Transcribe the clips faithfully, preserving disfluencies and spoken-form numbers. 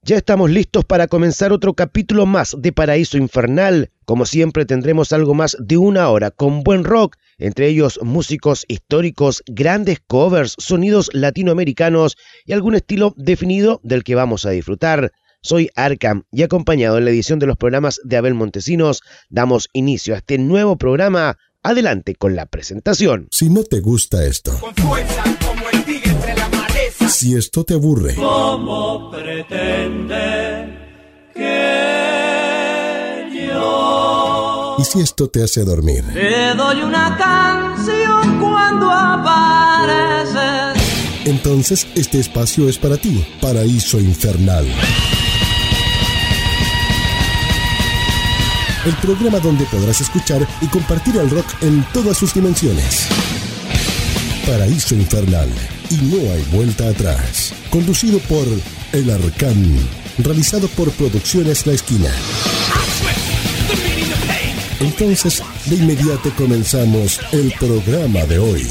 Ya estamos listos para comenzar otro capítulo más de Paraíso Infernal. Como siempre tendremos algo más de una hora con buen rock, entre ellos músicos históricos, grandes covers, sonidos latinoamericanos y algún estilo definido del que vamos a disfrutar. Soy Arkham y acompañado en la edición de los programas de Abel Montesinos, damos inicio a este nuevo programa. Adelante con la presentación. Si no te gusta esto, con fuerza como el tigre entre la maleza. Si esto te aburre, ¿cómo pretende que yo? Y si esto te hace dormir, Te doy una canción cuando apareces. Entonces este espacio es para ti. Paraíso Infernal. El programa donde podrás escuchar y compartir el rock en todas sus dimensiones. Paraíso Infernal. Y no hay vuelta atrás. Conducido por El Arcán. Realizado por Producciones La Esquina. Entonces, de inmediato comenzamos el programa de hoy.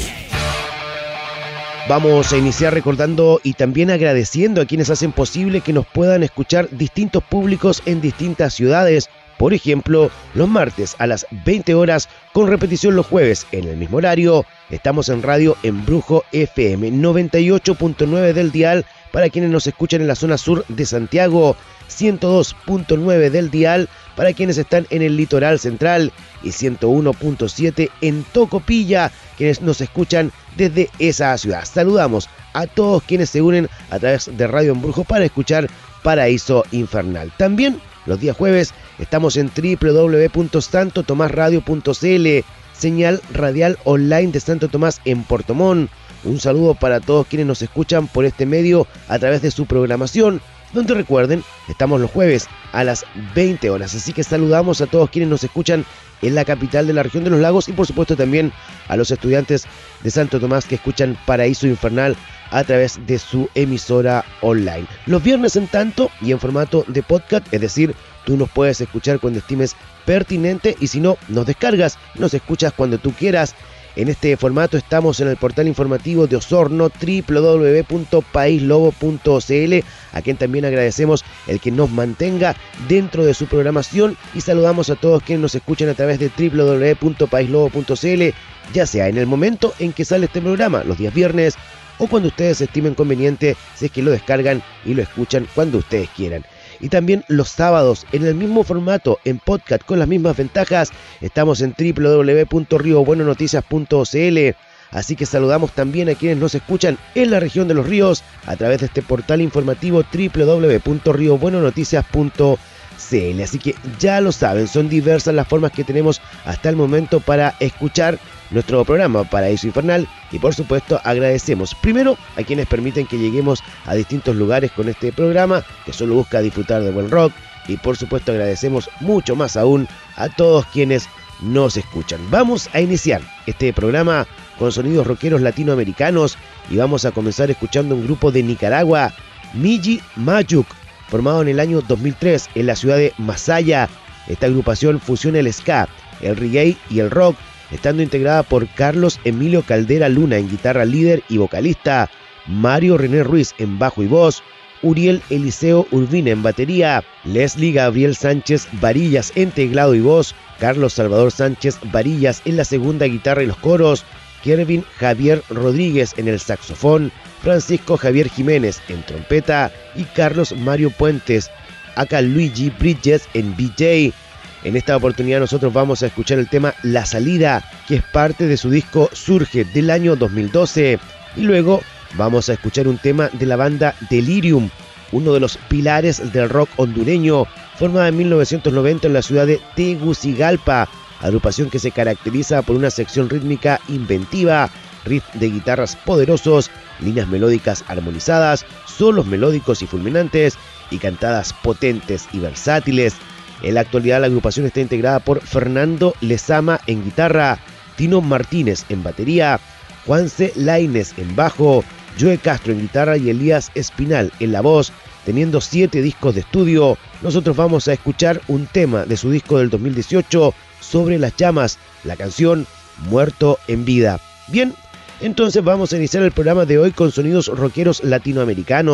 Vamos a iniciar recordando y también agradeciendo a quienes hacen posible que nos puedan escuchar distintos públicos en distintas ciudades. Por ejemplo, los martes a las veinte horas, con repetición los jueves en el mismo horario. Estamos en Radio Embrujo F M noventa y ocho punto nueve del dial para quienes nos escuchan en la zona sur de Santiago, ciento dos punto nueve del dial para quienes están en el litoral central y ciento uno punto siete en Tocopilla, quienes nos escuchan desde esa ciudad. Saludamos a todos quienes se unen a través de Radio Embrujo para escuchar Paraíso Infernal. También los días jueves estamos en doble u doble u doble u punto santo tomás radio punto c l, señal radial online de Santo Tomás en Puerto Montt. Un saludo para todos quienes nos escuchan por este medio a través de su programación, donde recuerden, estamos los jueves a las veinte horas. Así que saludamos a todos quienes nos escuchan en la capital de la región de los lagos y por supuesto también a los estudiantes de Santo Tomás que escuchan Paraíso Infernal a través de su emisora online. Los viernes en tanto y en formato de podcast, es decir, tú nos puedes escuchar cuando estimes pertinente y si no, nos descargas, nos escuchas cuando tú quieras. En este formato estamos en el portal informativo de Osorno, doble u doble u doble u punto país lobo punto c l, a quien también agradecemos el que nos mantenga dentro de su programación y saludamos a todos quienes nos escuchan a través de doble u doble u doble u punto país lobo punto c l, ya sea en el momento en que sale este programa, los días viernes, o cuando ustedes estimen conveniente, si es que lo descargan y lo escuchan cuando ustedes quieran. Y también los sábados, en el mismo formato, en podcast, con las mismas ventajas, estamos en doble u doble u doble u punto rio bueno noticias punto c l. Así que saludamos también a quienes nos escuchan en la región de los ríos a través de este portal informativo doble u doble u doble u punto rio bueno noticias punto c l. Así que ya lo saben, son diversas las formas que tenemos hasta el momento para escuchar nuestro programa Paraíso Infernal y por supuesto agradecemos primero a quienes permiten que lleguemos a distintos lugares con este programa que solo busca disfrutar de buen rock y por supuesto agradecemos mucho más aún a todos quienes nos escuchan. Vamos a iniciar este programa con sonidos rockeros latinoamericanos y vamos a comenzar escuchando un grupo de Nicaragua, Miji Mayuk, formado en el año dos mil tres en la ciudad de Masaya. Esta agrupación fusiona el ska, el reggae y el rock, estando integrada por Carlos Emilio Caldera Luna en guitarra líder y vocalista, Mario René Ruiz en bajo y voz, Uriel Eliseo Urbina en batería, Leslie Gabriel Sánchez Varillas en teclado y voz, Carlos Salvador Sánchez Varillas en la segunda guitarra y los coros, Kervin Javier Rodríguez en el saxofón, Francisco Javier Jiménez en trompeta y Carlos Mario Puentes, acá Luigi Bridges en D J. En esta oportunidad nosotros vamos a escuchar el tema La Salida, que es parte de su disco Surge del año dos mil doce. Y luego vamos a escuchar un tema de la banda Delirium, uno de los pilares del rock hondureño, formada en mil novecientos noventa en la ciudad de Tegucigalpa, agrupación que se caracteriza por una sección rítmica inventiva, riff de guitarras poderosos, líneas melódicas armonizadas, solos melódicos y fulminantes y cantadas potentes y versátiles. En la actualidad la agrupación está integrada por Fernando Lezama en guitarra, Tino Martínez en batería, Juanse Lainez en bajo, Joe Castro en guitarra y Elías Espinal en la voz. Teniendo siete discos de estudio, nosotros vamos a escuchar un tema de su disco del dos mil dieciocho, Sobre las llamas, la canción Muerto en vida. Bien, entonces vamos a iniciar el programa de hoy con sonidos rockeros latinoamericanos.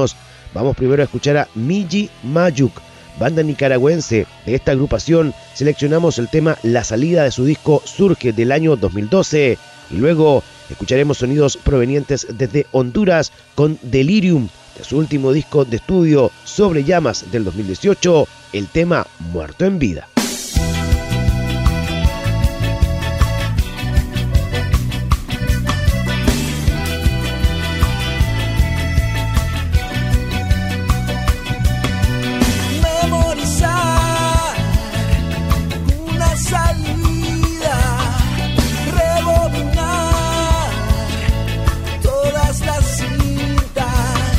Vamos primero a escuchar a Miji Mayuk, banda nicaragüense. De esta agrupación seleccionamos el tema La Salida de su disco Surge del año dos mil doce y luego escucharemos sonidos provenientes desde Honduras con Delirium, de su último disco de estudio Sobre Llamas del dos mil dieciocho, el tema Muerto en Vida.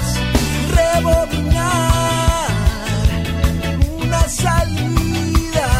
Una salida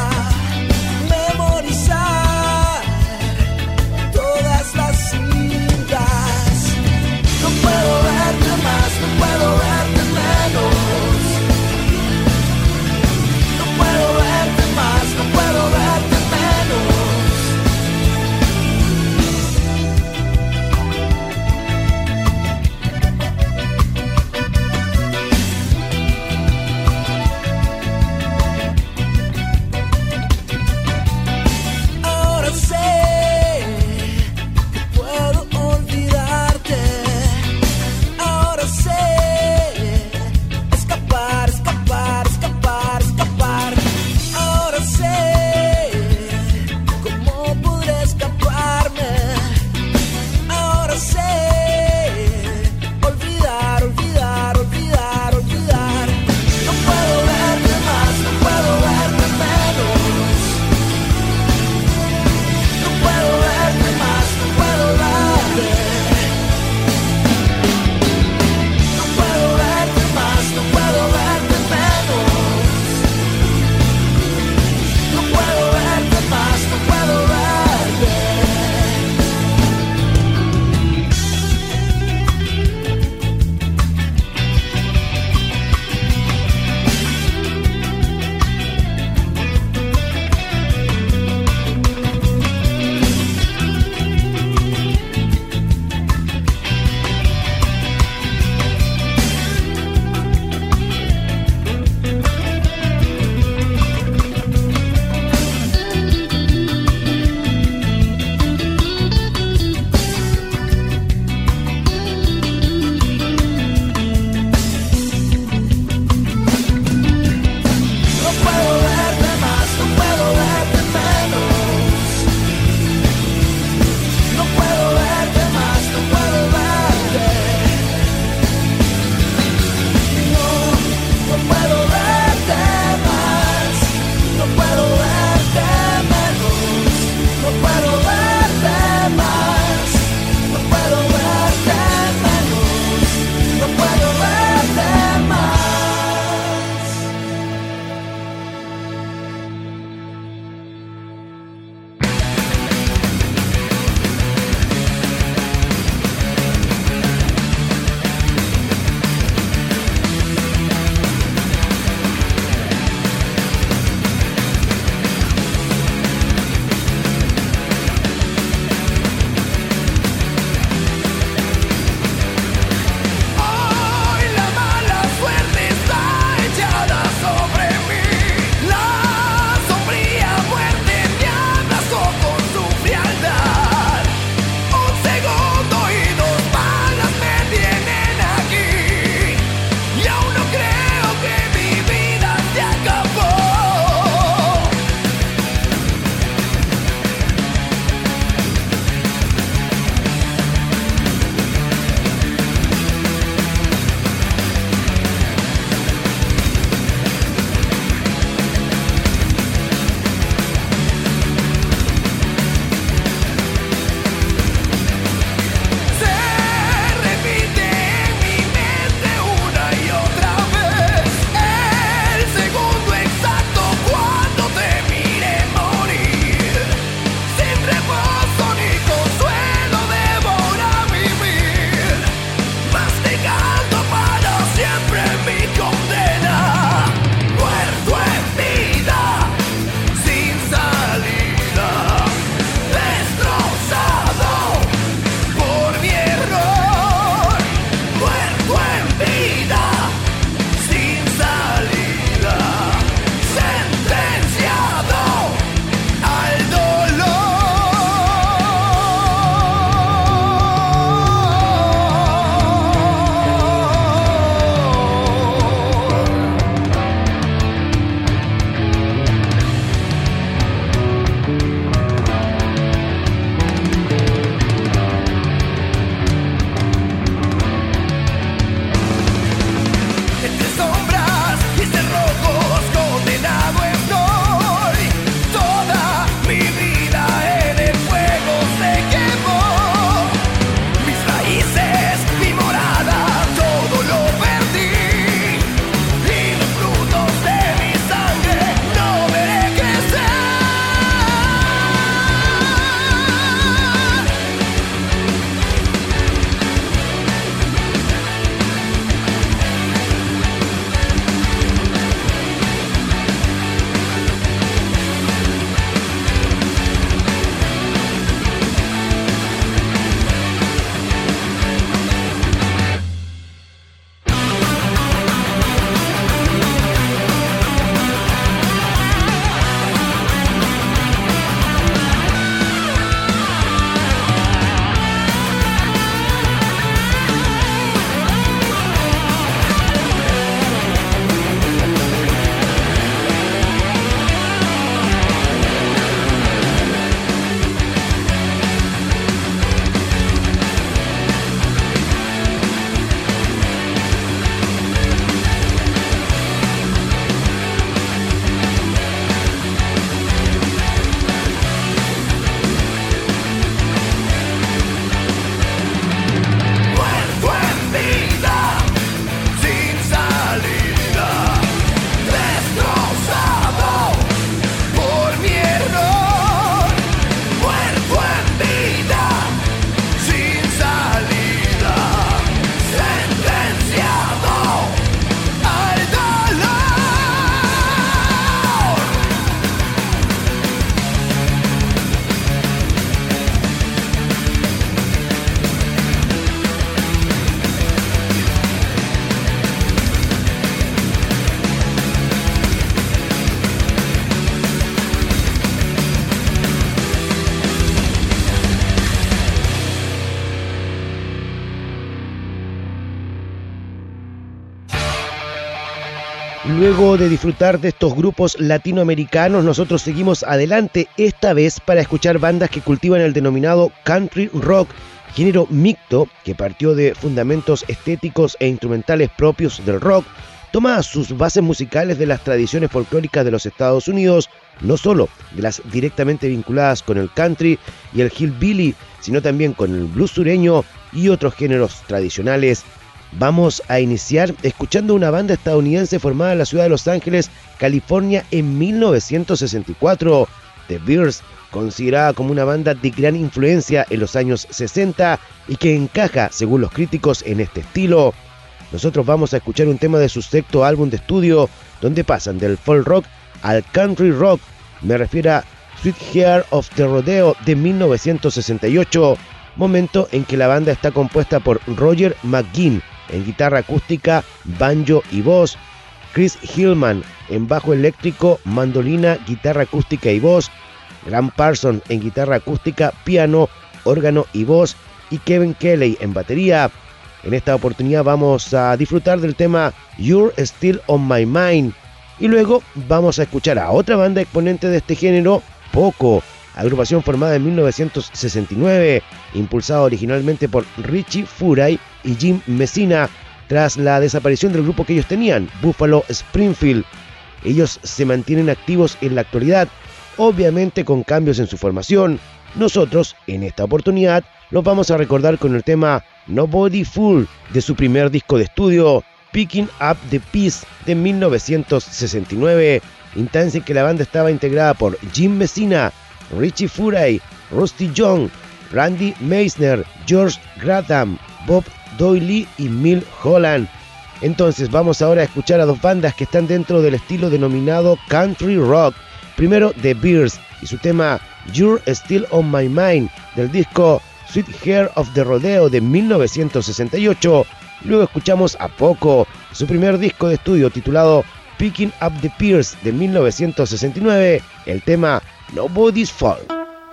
luego de disfrutar de estos grupos latinoamericanos, nosotros seguimos adelante, esta vez para escuchar bandas que cultivan el denominado country rock, género mixto que partió de fundamentos estéticos e instrumentales propios del rock, toma sus bases musicales de las tradiciones folclóricas de los Estados Unidos, no solo de las directamente vinculadas con el country y el hillbilly, sino también con el blues sureño y otros géneros tradicionales. Vamos a iniciar escuchando una banda estadounidense formada en la ciudad de Los Ángeles, California, en mil novecientos sesenta y cuatro, The Bears, considerada como una banda de gran influencia en los años sesenta y que encaja, según los críticos, en este estilo. Nosotros vamos a escuchar un tema de su sexto álbum de estudio, donde pasan del folk rock al country rock. Me refiero a Sweet Heart of the Rodeo de mil novecientos sesenta y ocho, momento en que la banda está compuesta por Roger McGuinn en guitarra acústica, banjo y voz, Chris Hillman en bajo eléctrico, mandolina, guitarra acústica y voz, Graham Parsons en guitarra acústica, piano, órgano y voz, y Kevin Kelly en batería. En esta oportunidad vamos a disfrutar del tema You're Still on My Mind, y luego vamos a escuchar a otra banda exponente de este género, Poco, agrupación formada en mil novecientos sesenta y nueve, impulsada originalmente por Richie Furay y Jim Messina, tras la desaparición del grupo que ellos tenían, Buffalo Springfield. Ellos se mantienen activos en la actualidad, obviamente con cambios en su formación. Nosotros, en esta oportunidad, los vamos a recordar con el tema Nobody Fool de su primer disco de estudio, Picking Up the Peace de mil novecientos sesenta y nueve, instancia en que la banda estaba integrada por Jim Messina, Richie Furay, Rusty Young, Randy Meisner, George Grantham, Bob Doyle y Mill Holland. Entonces vamos ahora a escuchar a dos bandas que están dentro del estilo denominado country rock. Primero The Bears y su tema You're Still on My Mind del disco Sweet Heart of the Rodeo de mil novecientos sesenta y ocho. Luego escuchamos a Poco, su primer disco de estudio titulado Picking Up the Peace de mil novecientos sesenta y nueve, el tema Nobody's Fault.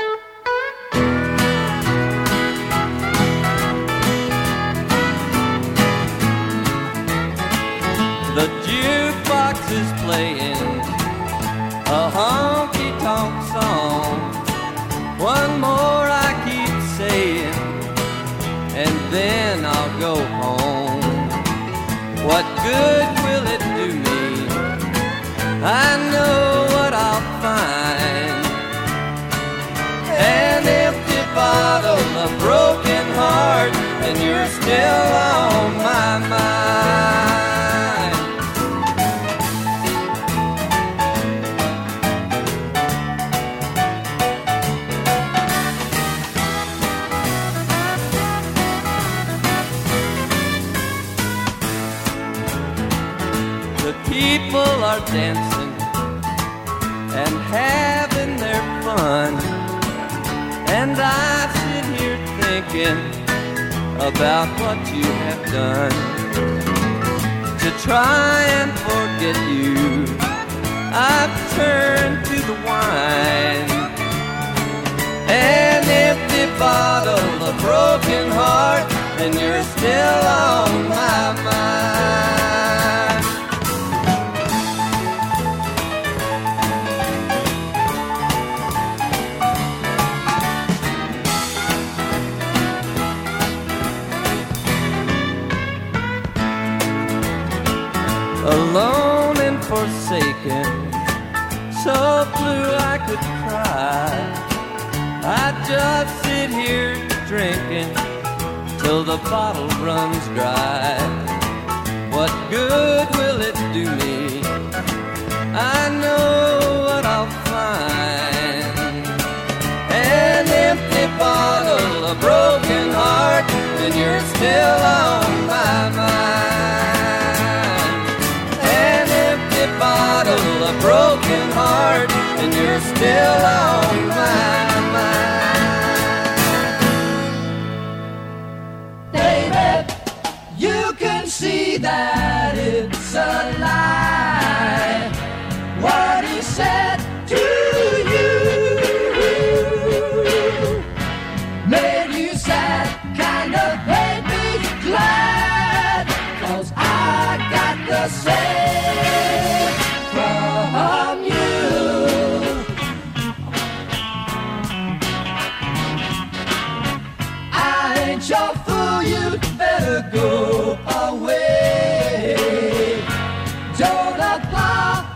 The jukebox is playing a honky-tonk song. One more I keep saying, and then I'll go home. What good will it do me? I know what I'll find. An empty bottle, a broken heart, and you're still on my mind. People are dancing and having their fun, and I sit here thinking about what you have done. To try and forget you, I've turned to the wine. An empty bottle, a broken heart, and you're still on my mind. Alone and forsaken, so blue I could cry. I just sit here drinking till the bottle runs dry. What good will it do me? I know what I'll find. An empty bottle, a broken heart, and you're still on my mind. Bottle, a broken heart, and you're still on my mind. David, you can see that it's a lie. What he said to you made you sad, kind of made me glad, 'cause I got the same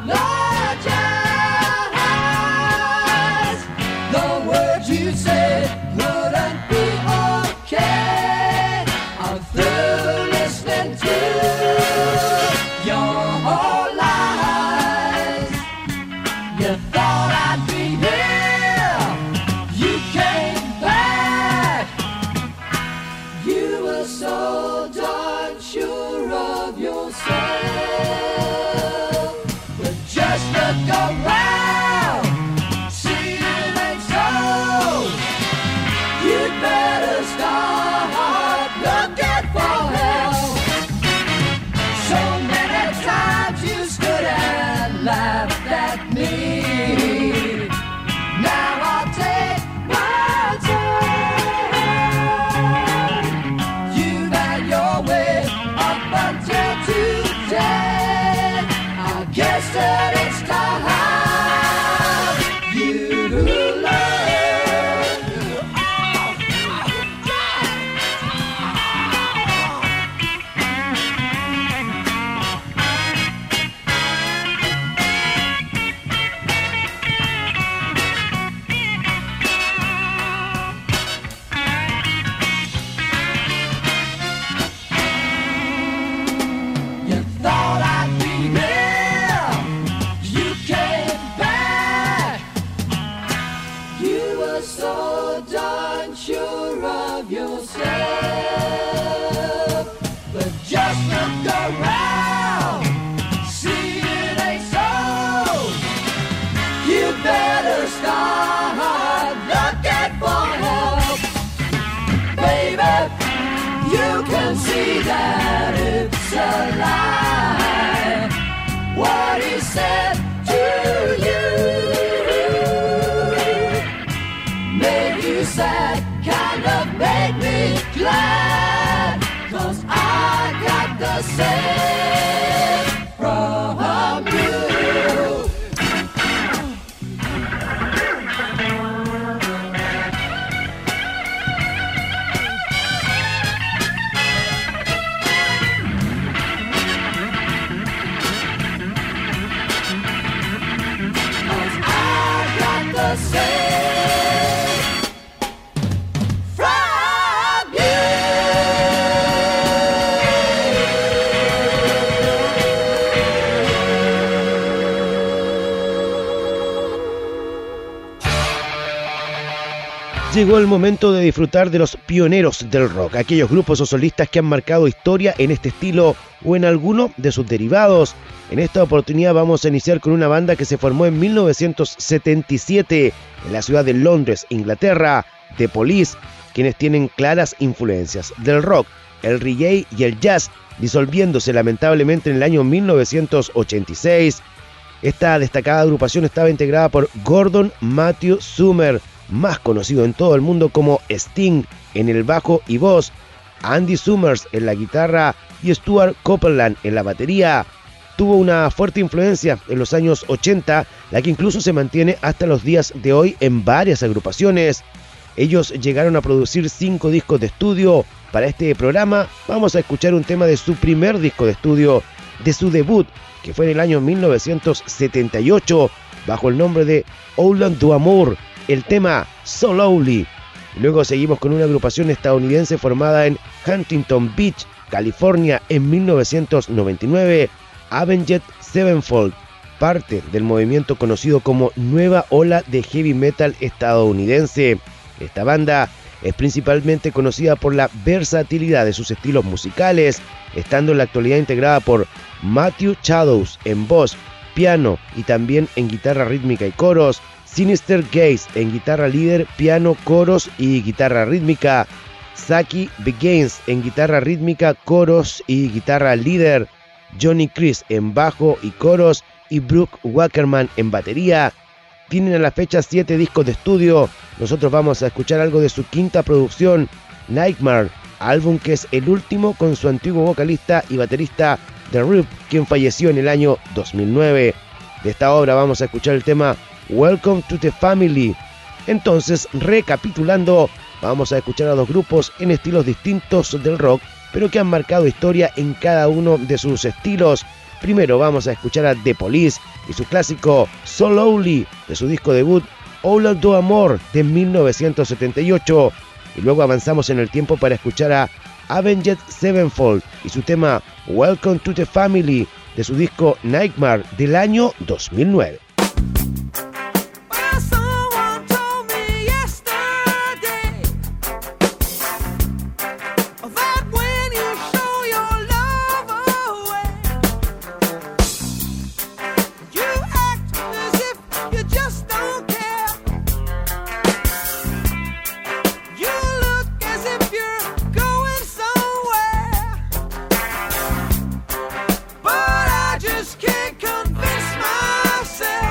Llegó el momento de disfrutar de los pioneros del rock, aquellos grupos o solistas que han marcado historia en este estilo o en alguno de sus derivados. En esta oportunidad vamos a iniciar con una banda que se formó en mil novecientos setenta y siete en la ciudad de Londres, Inglaterra, The Police, quienes tienen claras influencias del rock, el reggae y el jazz, disolviéndose lamentablemente en el año mil novecientos ochenta y seis. Esta destacada agrupación estaba integrada por Gordon Matthew Summer, más conocido en todo el mundo como Sting en el bajo y voz, Andy Summers en la guitarra y Stuart Copeland en la batería. Tuvo una fuerte influencia en los años ochenta, la que incluso se mantiene hasta los días de hoy en varias agrupaciones. Ellos llegaron a producir cinco discos de estudio. Para este programa vamos a escuchar un tema de su primer disco de estudio, de su debut, que fue en el año mil novecientos setenta y ocho, bajo el nombre de Holland du Amour, el tema So Lonely. Luego seguimos con una agrupación estadounidense formada en Huntington Beach, California, en mil novecientos noventa y nueve, Avenged Sevenfold, parte del movimiento conocido como Nueva Ola de Heavy Metal estadounidense. Esta banda es principalmente conocida por la versatilidad de sus estilos musicales, estando en la actualidad integrada por Matthew Shadows en voz, piano y también en guitarra rítmica y coros, Sinister Gaze en guitarra líder, piano, coros y guitarra rítmica, Saki Begins en guitarra rítmica, coros y guitarra líder, Johnny Chris en bajo y coros y Brooke Wackerman en batería. Tienen a la fecha siete discos de estudio. Nosotros vamos a escuchar algo de su quinta producción, Nightmare, álbum que es el último con su antiguo vocalista y baterista The Rip, quien falleció en el año dos mil nueve. De esta obra vamos a escuchar el tema Welcome to the Family. Entonces, recapitulando, vamos a escuchar a dos grupos en estilos distintos del rock, pero que han marcado historia en cada uno de sus estilos. Primero vamos a escuchar a The Police y su clásico So Lonely de su disco debut Hola do Amor de mil novecientos setenta y ocho. Y luego avanzamos en el tiempo para escuchar a Avenged Sevenfold y su tema Welcome to the Family de su disco Nightmare del año dos mil nueve. Can't convince myself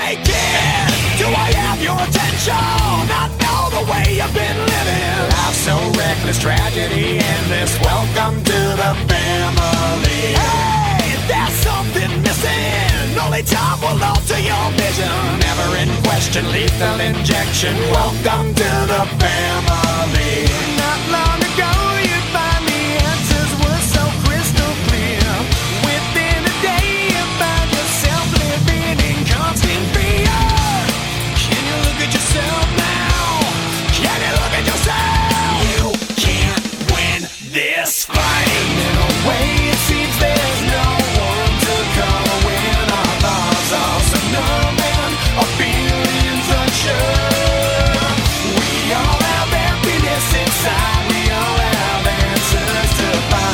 Hey kid, do I have your attention? I know the way you've been living. Life's so reckless, tragedy endless. Welcome to the family. Hey, there's something missing. Only time will alter your vision. Never in question, lethal injection. Welcome to the family. Not long ago, you'd find the answers were so crystal clear. Within a day, you find yourself living in constant fear. Can you look at yourself now? Can you look at yourself? You can't win this fight. In a way, it seems there's no one to come when our thoughts are so numb and our feelings unsure. We all have emptiness inside. We all have answers to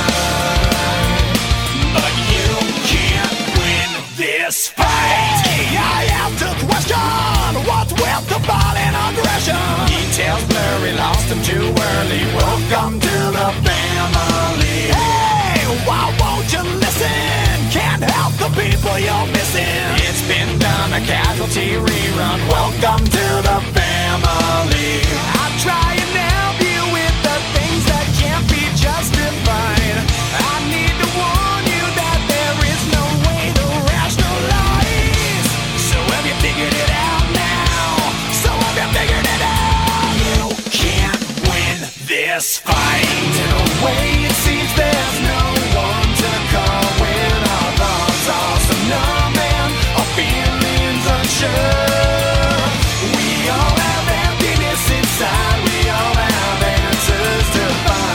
find. But you can't win this fight. I have to question what's with the violent aggression. Details blurry, lost them too early. Welcome to the family. Hey, why won't you listen? Can't help the people you're missing. It's been done, a casualty rerun. Welcome to the family. I try and help you with the things that can't be justified. I need to warn you that there is no way to rationalize. So have you figured it out now? So have you figured it out? You can't win this fight. In a way, it seems there's no one to call when our thoughts are so numb and our feelings unsure. We all have emptiness inside. We all have answers to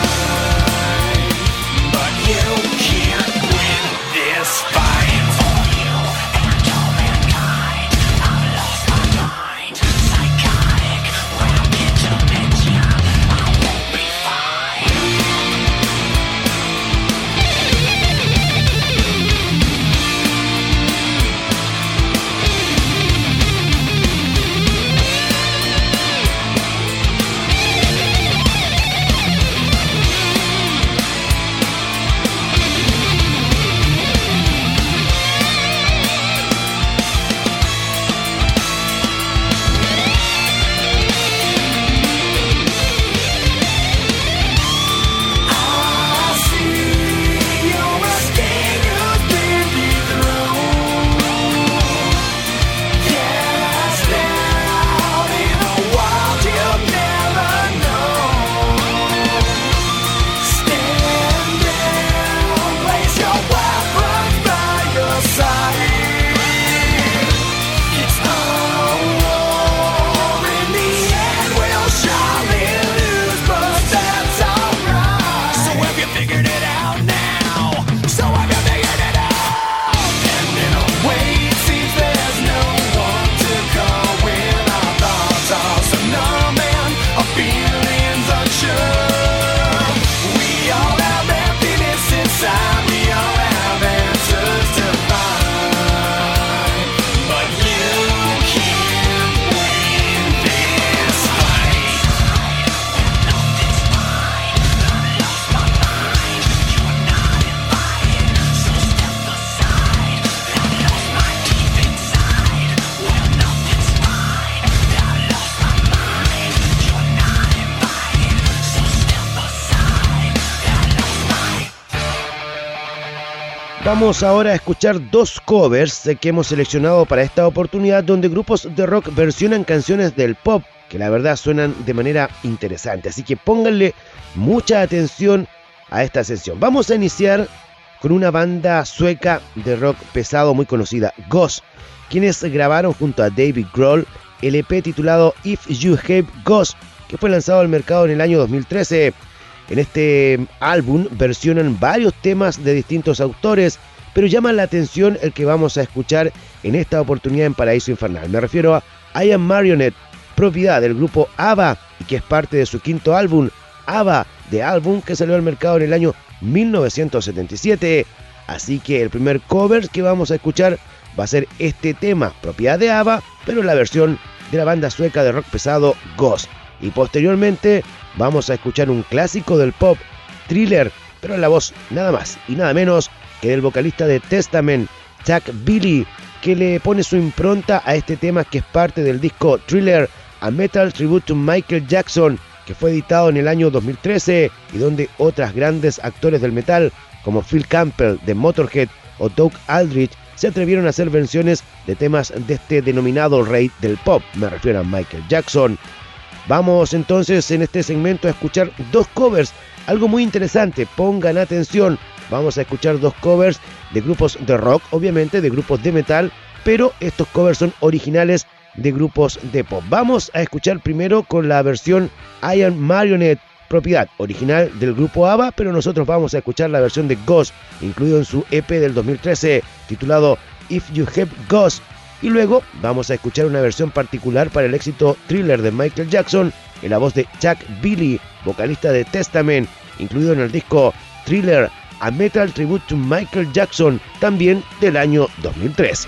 find. But you can't win this fight. For you and all mankind, I've lost my mind. Psychotic, rapid dementia. I won't be fine. I see you're a king who's been dethroned. Cast out in a wild you've never known. Stand down, place your weapons by your side. It's a war, in the end we'll surely lose, but that's alright. So have you figured it out now? So have you figured it out? And in a way it seems there's no one to call when our thoughts are so numb and our feelings unsure. We all have emptiness inside. We all have answers to find. But you can't win this fight. Vamos ahora a escuchar dos covers que hemos seleccionado para esta oportunidad, donde grupos de rock versionan canciones del pop que la verdad suenan de manera interesante. Así que pónganle mucha atención a esta sesión. Vamos a iniciar con una banda sueca de rock pesado muy conocida, Ghost, quienes grabaron junto a David Grohl el E P titulado If You Hate Ghost, que fue lanzado al mercado en el año dos mil trece. En este álbum versionan varios temas de distintos autores, pero llama la atención el que vamos a escuchar en esta oportunidad en Paraíso Infernal. Me refiero a I Am Marionette, propiedad del grupo ABBA y que es parte de su quinto álbum, ABBA, de álbum que salió al mercado en el año mil novecientos setenta y siete. Así que el primer cover que vamos a escuchar va a ser este tema, propiedad de ABBA, pero en la versión de la banda sueca de rock pesado Ghost. Y posteriormente vamos a escuchar un clásico del pop, Thriller, pero en la voz nada más y nada menos que del vocalista de Testament, Chuck Billy, que le pone su impronta a este tema que es parte del disco Thriller, A Metal Tribute to Michael Jackson, que fue editado en el año dos mil trece y donde otras grandes actores del metal como Phil Campbell de Motorhead o Doug Aldrich se atrevieron a hacer versiones de temas de este denominado rey del pop, me refiero a Michael Jackson. Vamos entonces en este segmento a escuchar dos covers, algo muy interesante, pongan atención, vamos a escuchar dos covers de grupos de rock, obviamente de grupos de metal, pero estos covers son originales de grupos de pop. Vamos a escuchar primero con la versión I Am Marionette, propiedad original del grupo ABBA, pero nosotros vamos a escuchar la versión de Ghost, incluido en su E P del dos mil trece, titulado If You Have Ghost, y luego vamos a escuchar una versión particular para el éxito Thriller de Michael Jackson, en la voz de Chuck Billy, vocalista de Testament, incluido en el disco Thriller, A Metal Tribute to Michael Jackson, también del año dos mil trece.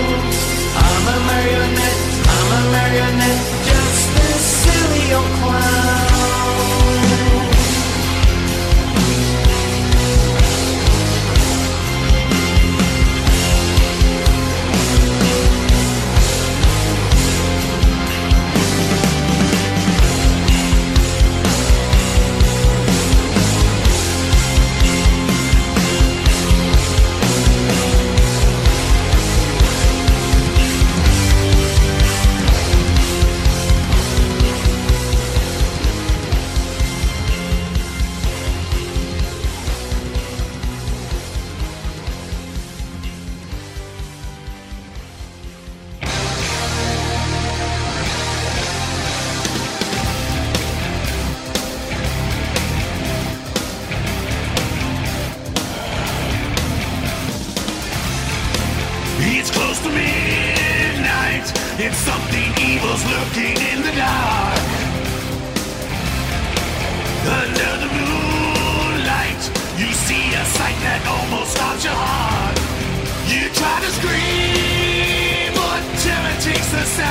Just this silly old clown.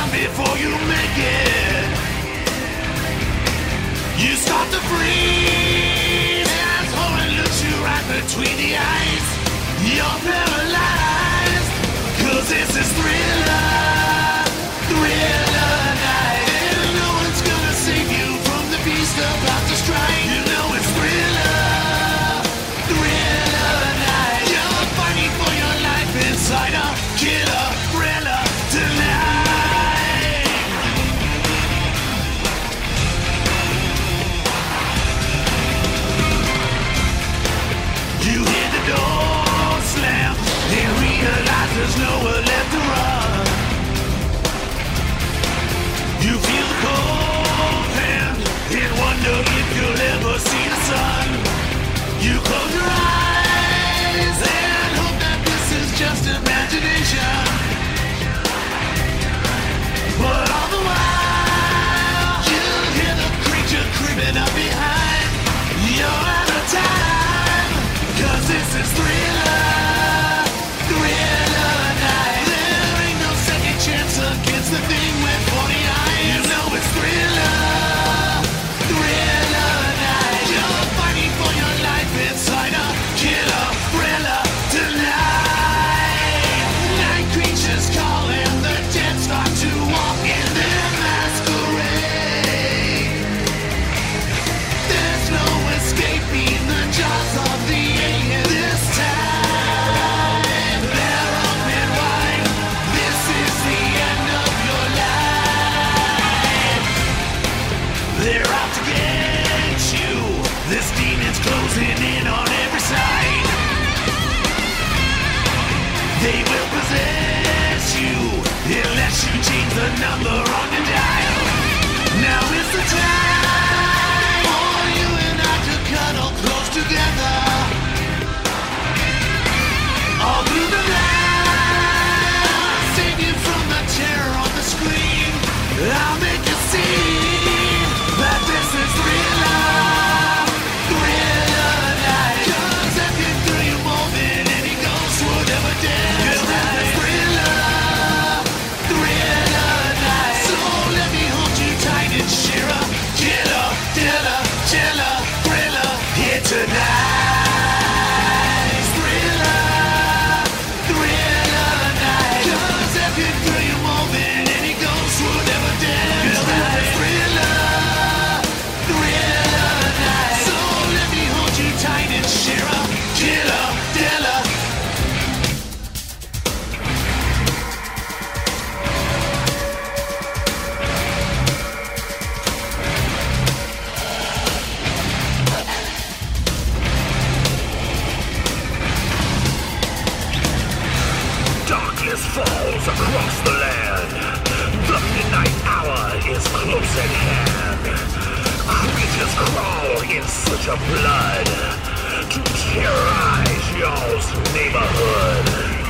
down before you make it. You start to freeze as horror looks you right between the eyes. You're paralyzed, cause this is Thriller, Thriller night. And no one's gonna save you from the beast about to strike. You know it's Thriller, Thriller night. You're fighting for your life inside a killer thriller tonight. You hear the door slam and realize there's nowhere left to run. You feel the cold hand and wonder if you'll ever see the sun. You close your eyes and hope that this is just imagination. But all the while, you hear the creature creeping up behind. You're out of time, cause this is Thriller, Thriller night. There ain't no second chance against the thing with forty eyes. You know it's Thriller, Thriller night. You're fighting for your life inside a killer thriller tonight. Night creatures call and the dead start to walk in their masquerade. There's no escaping the jaws of the alien this time. They're open wide. This is the end of your life. They're out to get you. This demon's closing in on every side. They will possess you unless you change the number on your dial. Now is the time for you and I to cuddle close together. All through the night, save you from the terror on the screen. I'll make you see that this is Thriller, Thriller night. Cause I can do you more than any ghost would ever dare. Cause this is Thriller, Thriller night. So let me hold you tight and share a killer, killer, killer, thriller here tonight. It's Thriller, Thriller night. Cause I can do you more than any ghost would ever dare. Cause this is Thriller, Thriller night. So let me hold you tight and share a killer, killer. Darkness falls across the land. The midnight hour is close at hand. Creatures crawl in search of blood to terrorize y'all's neighborhood.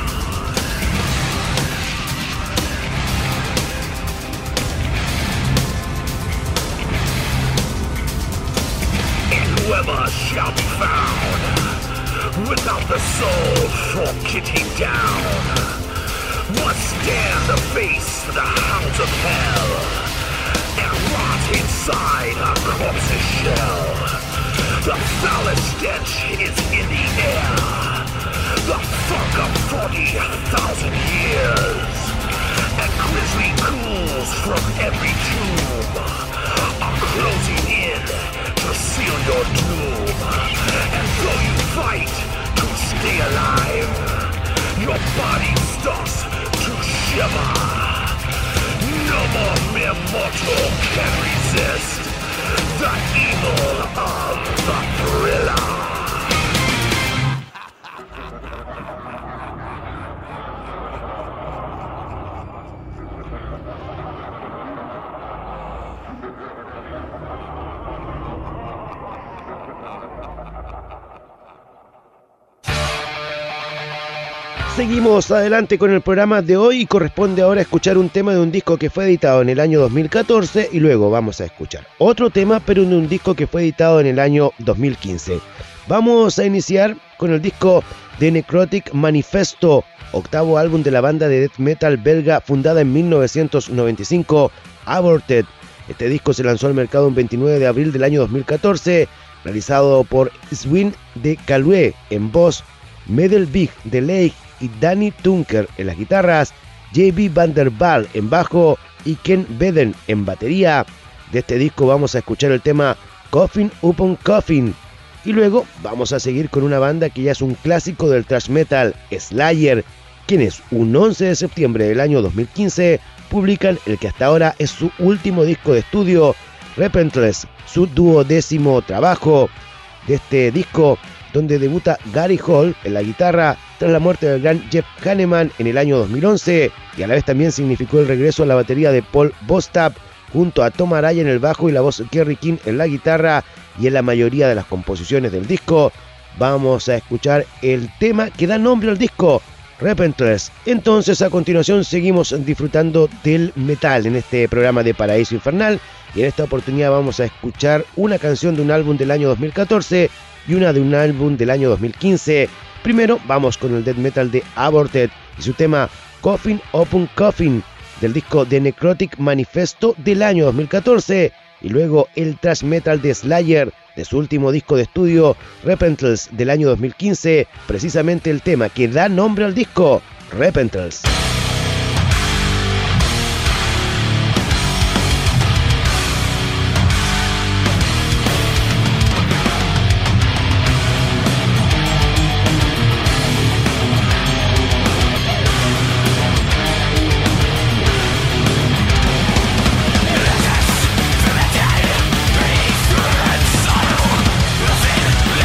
And whoever shall be found without the soul for getting down must stand to face the hounds of hell and rot inside a corpse's shell. The foulest stench is in the air, the funk of forty thousand years, and grisly ghouls from every tomb are closing in to seal your doom. And though you fight to stay alive, your body starts to shiver. No more mere mortal can resist the evil of the Thriller. Seguimos adelante con el programa de hoy y corresponde ahora escuchar un tema de un disco que fue editado en el año dos mil catorce y luego vamos a escuchar otro tema pero de un disco que fue editado en el año dos mil quince. Vamos a iniciar con el disco The Necrotic Manifesto, octavo álbum de la banda de death metal belga fundada en mil novecientos noventa y cinco, Aborted. Este disco se lanzó al mercado el veintinueve de abril del año dos mil catorce, realizado por Swin de Calouet en voz, Medelbig de Lake y Danny Tunker en las guitarras, J B Van der Waal en bajo y Ken Beden en batería. De este disco vamos a escuchar el tema Coffin Upon Coffin, y luego vamos a seguir con una banda que ya es un clásico del thrash metal, Slayer, quienes un once de septiembre del año dos mil quince publican el que hasta ahora es su último disco de estudio, Repentless, su duodécimo trabajo. De este disco, donde debuta Gary Hall en la guitarra tras la muerte del gran Jeff Hanneman en el año dos mil once, y a la vez también significó el regreso a la batería de Paul Bostaph junto a Tom Araya en el bajo y la voz de Kerry King en la guitarra, y en la mayoría de las composiciones del disco. Vamos a escuchar el tema que da nombre al disco, Repentless. Entonces, a continuación seguimos disfrutando del metal en este programa de Paraíso Infernal, y en esta oportunidad vamos a escuchar una canción de un álbum del año dos mil catorce y una de un álbum del año dos mil quince. Primero vamos con el death metal de Aborted y su tema Coffin Upon Coffin del disco The Necrotic Manifesto del año dos mil catorce, y luego el thrash metal de Slayer de su último disco de estudio, Repentless del año dos mil quince, precisamente el tema que da nombre al disco, Repentless.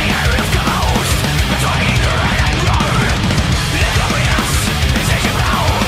Take him out.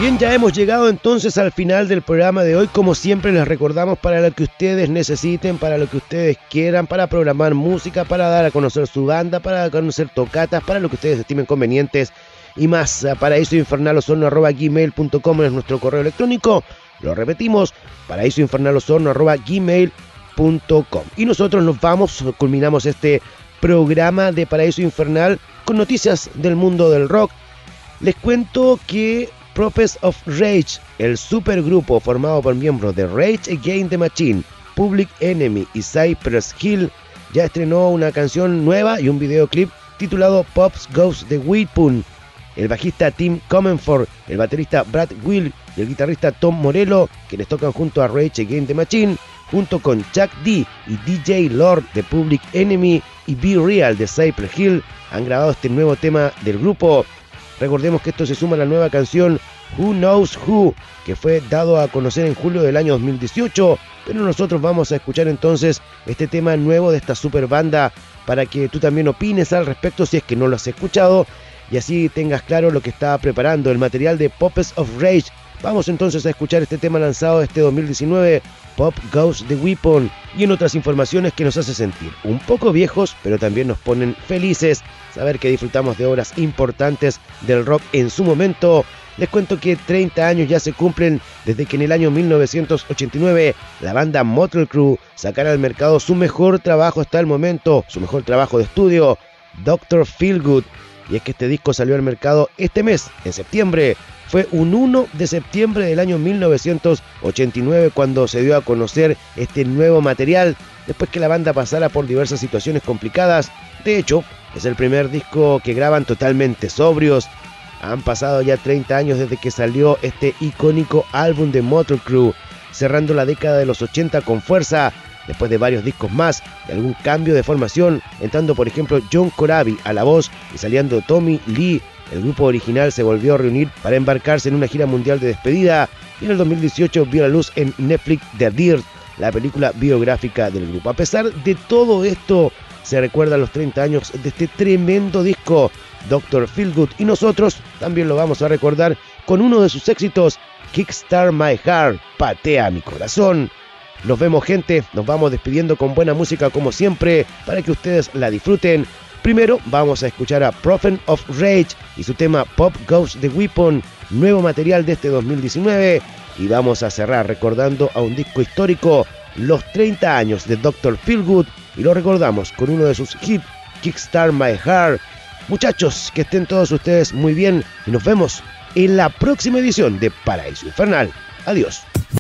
Bien, ya hemos llegado entonces al final del programa de hoy. Como siempre les recordamos, para lo que ustedes necesiten, para lo que ustedes quieran, para programar música, para dar a conocer su banda, para dar a conocer tocatas, para lo que ustedes estimen convenientes y más. Paraíso Infernal Osorno arroba gmail punto com es nuestro correo electrónico. Lo repetimos, paraíso infernal osorno arroba gmail punto com. Y nosotros nos vamos, culminamos este programa de Paraíso Infernal con noticias del mundo del rock. Les cuento que Prophets of Rage, el supergrupo formado por miembros de Rage Against the Machine, Public Enemy y Cypress Hill, ya estrenó una canción nueva y un videoclip titulado Pops Goes the Weapon. El bajista Tim Comenford, el baterista Brad Will y el guitarrista Tom Morello, quienes tocan junto a Rage Against the Machine, junto con Chuck D y D J Lord de Public Enemy y Be Real de Cypress Hill, han grabado este nuevo tema del grupo. Recordemos que esto se suma a la nueva canción Who Knows Who, que fue dado a conocer en julio del año dos mil dieciocho, pero nosotros vamos a escuchar entonces este tema nuevo de esta super banda para que tú también opines al respecto si es que no lo has escuchado y así tengas claro lo que está preparando el material de Puppets of Rage. Vamos entonces a escuchar este tema lanzado este dos mil diecinueve, Pop Goes the Weapon, y en otras informaciones que nos hace sentir un poco viejos, pero también nos ponen felices saber que disfrutamos de obras importantes del rock en su momento. Les cuento que treinta años ya se cumplen desde que en el año mil novecientos ochenta y nueve la banda Mötley Crüe sacara al mercado su mejor trabajo hasta el momento, su mejor trabajo de estudio, doctor Feelgood. Y es que este disco salió al mercado este mes, en septiembre. Fue un uno de septiembre del año mil novecientos ochenta y nueve cuando se dio a conocer este nuevo material, después que la banda pasara por diversas situaciones complicadas. De hecho, es el primer disco que graban totalmente sobrios. Han pasado ya treinta años desde que salió este icónico álbum de Mötley Crüe, cerrando la década de los ochenta con fuerza, después de varios discos más y algún cambio de formación, entrando por ejemplo John Corabi a la voz y saliendo Tommy Lee. El grupo original se volvió a reunir para embarcarse en una gira mundial de despedida y en el dos mil dieciocho vio la luz en Netflix The Dirt, la película biográfica del grupo. A pesar de todo esto, se recuerdan los treinta años de este tremendo disco, doctor Feelgood, y nosotros también lo vamos a recordar con uno de sus éxitos, Kickstart My Heart, Patea Mi Corazón. Nos vemos, gente, nos vamos despidiendo con buena música como siempre para que ustedes la disfruten. Primero vamos a escuchar a Prophets of Rage y su tema Pop Goes the Weapon, nuevo material de este dos mil diecinueve, y vamos a cerrar recordando a un disco histórico, los treinta años de doctor Feelgood, y lo recordamos con uno de sus hits, Kickstart My Heart. Muchachos, que estén todos ustedes muy bien y nos vemos en la próxima edición de Paraíso Infernal. Adiós.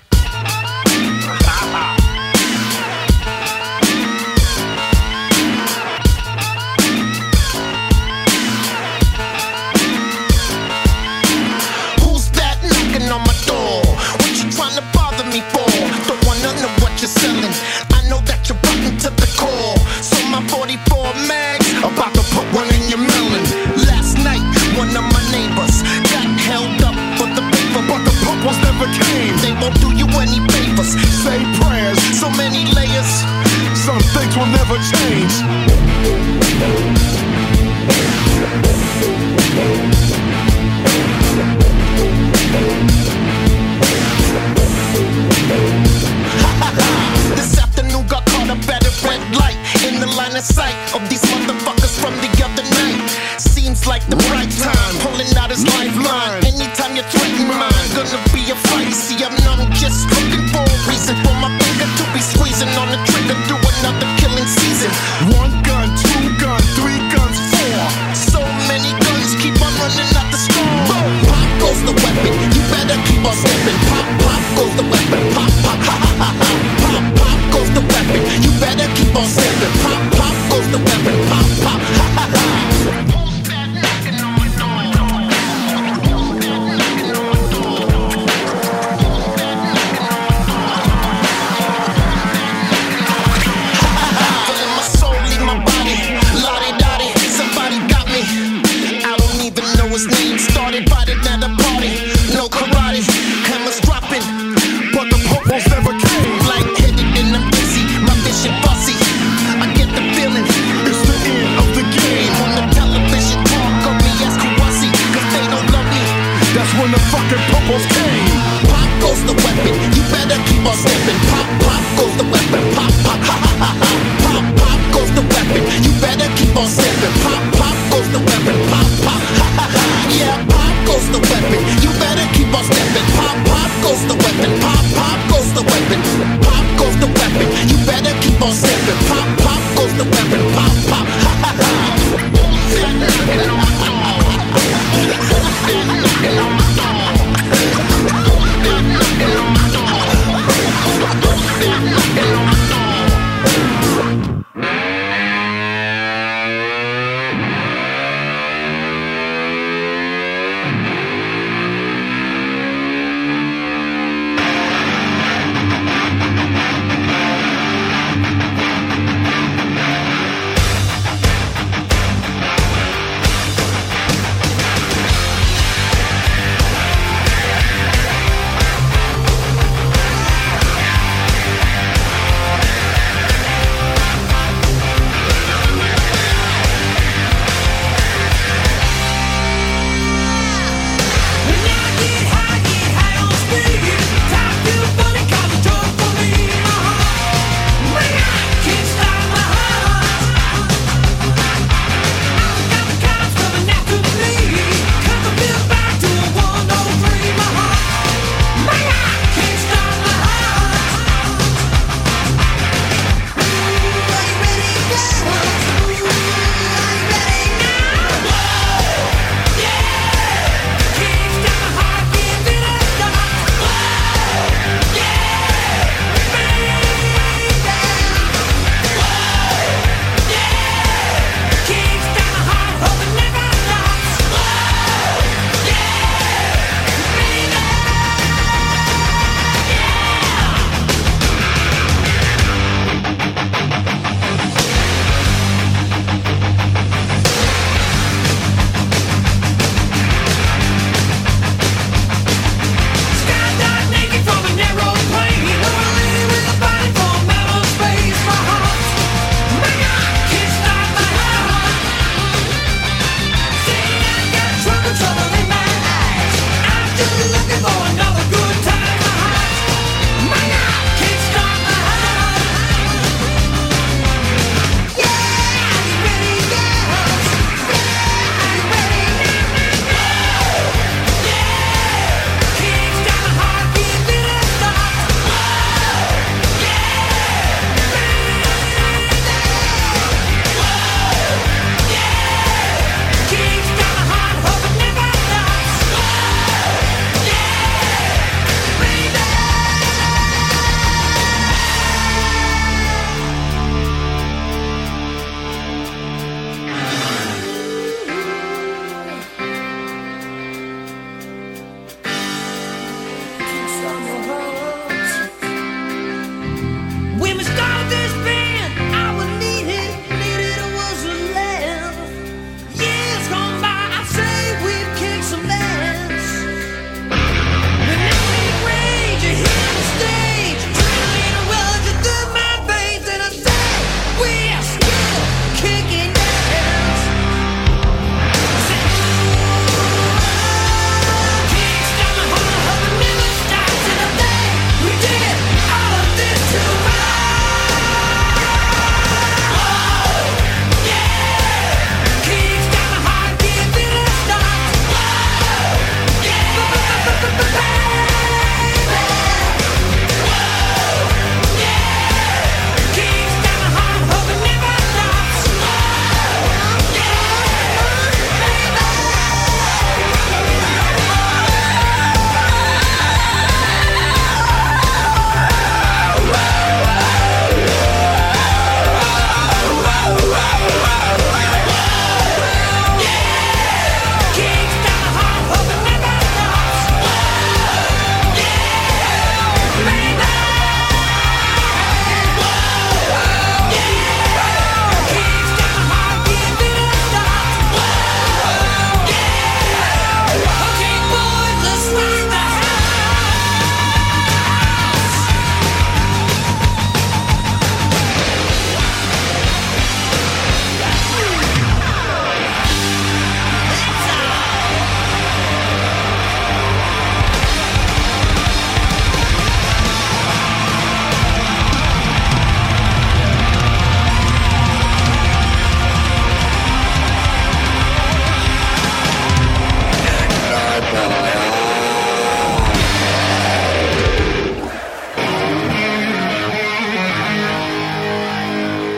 I know that you're rotten to the core, so my forty-four mags about to put one in your melon. Last night, one of my neighbors got held up for the paper, but the purples never came. They won't do you any favors. Say prayers, so many layers. Some things will never change. This afternoon got caught up at a red light in the line of sight of these motherfuckers from the other night. Seems like the right time, pulling out his lifeline. Anytime you threaten mine, gonna be a fight. See, I'm not just looking for a reason for my finger to be squeezing on the trigger through another killing season. One gun, two gun, three guns, four. So many guns keep on running out the store. Pop goes the weapon, you better keep on stepping. Pop, pop goes the weapon, pop, pop, ha ha ha ha. Pop, pop goes the weapon, you better keep on stepping. Pop, pop goes the weapon, pop, pop, ha ha ha. His name started fighting at a party. No karate, hammers dropping, but the purples never came. Like headed and I'm busy, my vision fussy. I get the feeling it's the end of the game. On the television talk of me as Kawasi, cause they don't love me. That's when the fucking Corporal's cane. Pop goes the weapon, you better keep on stepping. Pop, pop goes the weapon, pop, pop, ha ha ha ha. Pop, pop goes the weapon, you better keep on stepping. Pop, pop goes the weapon, pop, pop, ha ha ha. Yeah, pop goes the weapon, you better keep on stepping. Pop, pop goes the weapon, pop, pop goes the weapon. Pop goes the weapon, you better keep on stepping. Pop, pop goes the weapon, pop, pop, ha ha ha. Knocking on my door. Knocking on my door.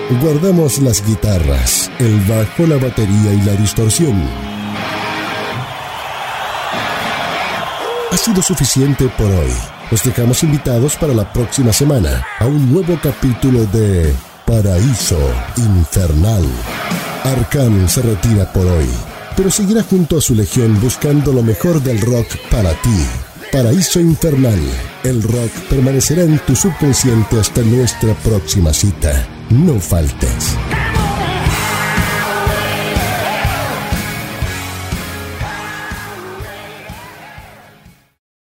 Guardamos las guitarras, el bajo, la batería y la distorsión. Ha sido suficiente por hoy. Los dejamos invitados para la próxima semana a un nuevo capítulo de Paraíso Infernal. Arcán se retira por hoy, pero seguirá junto a su legión buscando lo mejor del rock para ti. Paraíso Infernal. El rock permanecerá en tu subconsciente hasta nuestra próxima cita. No faltes.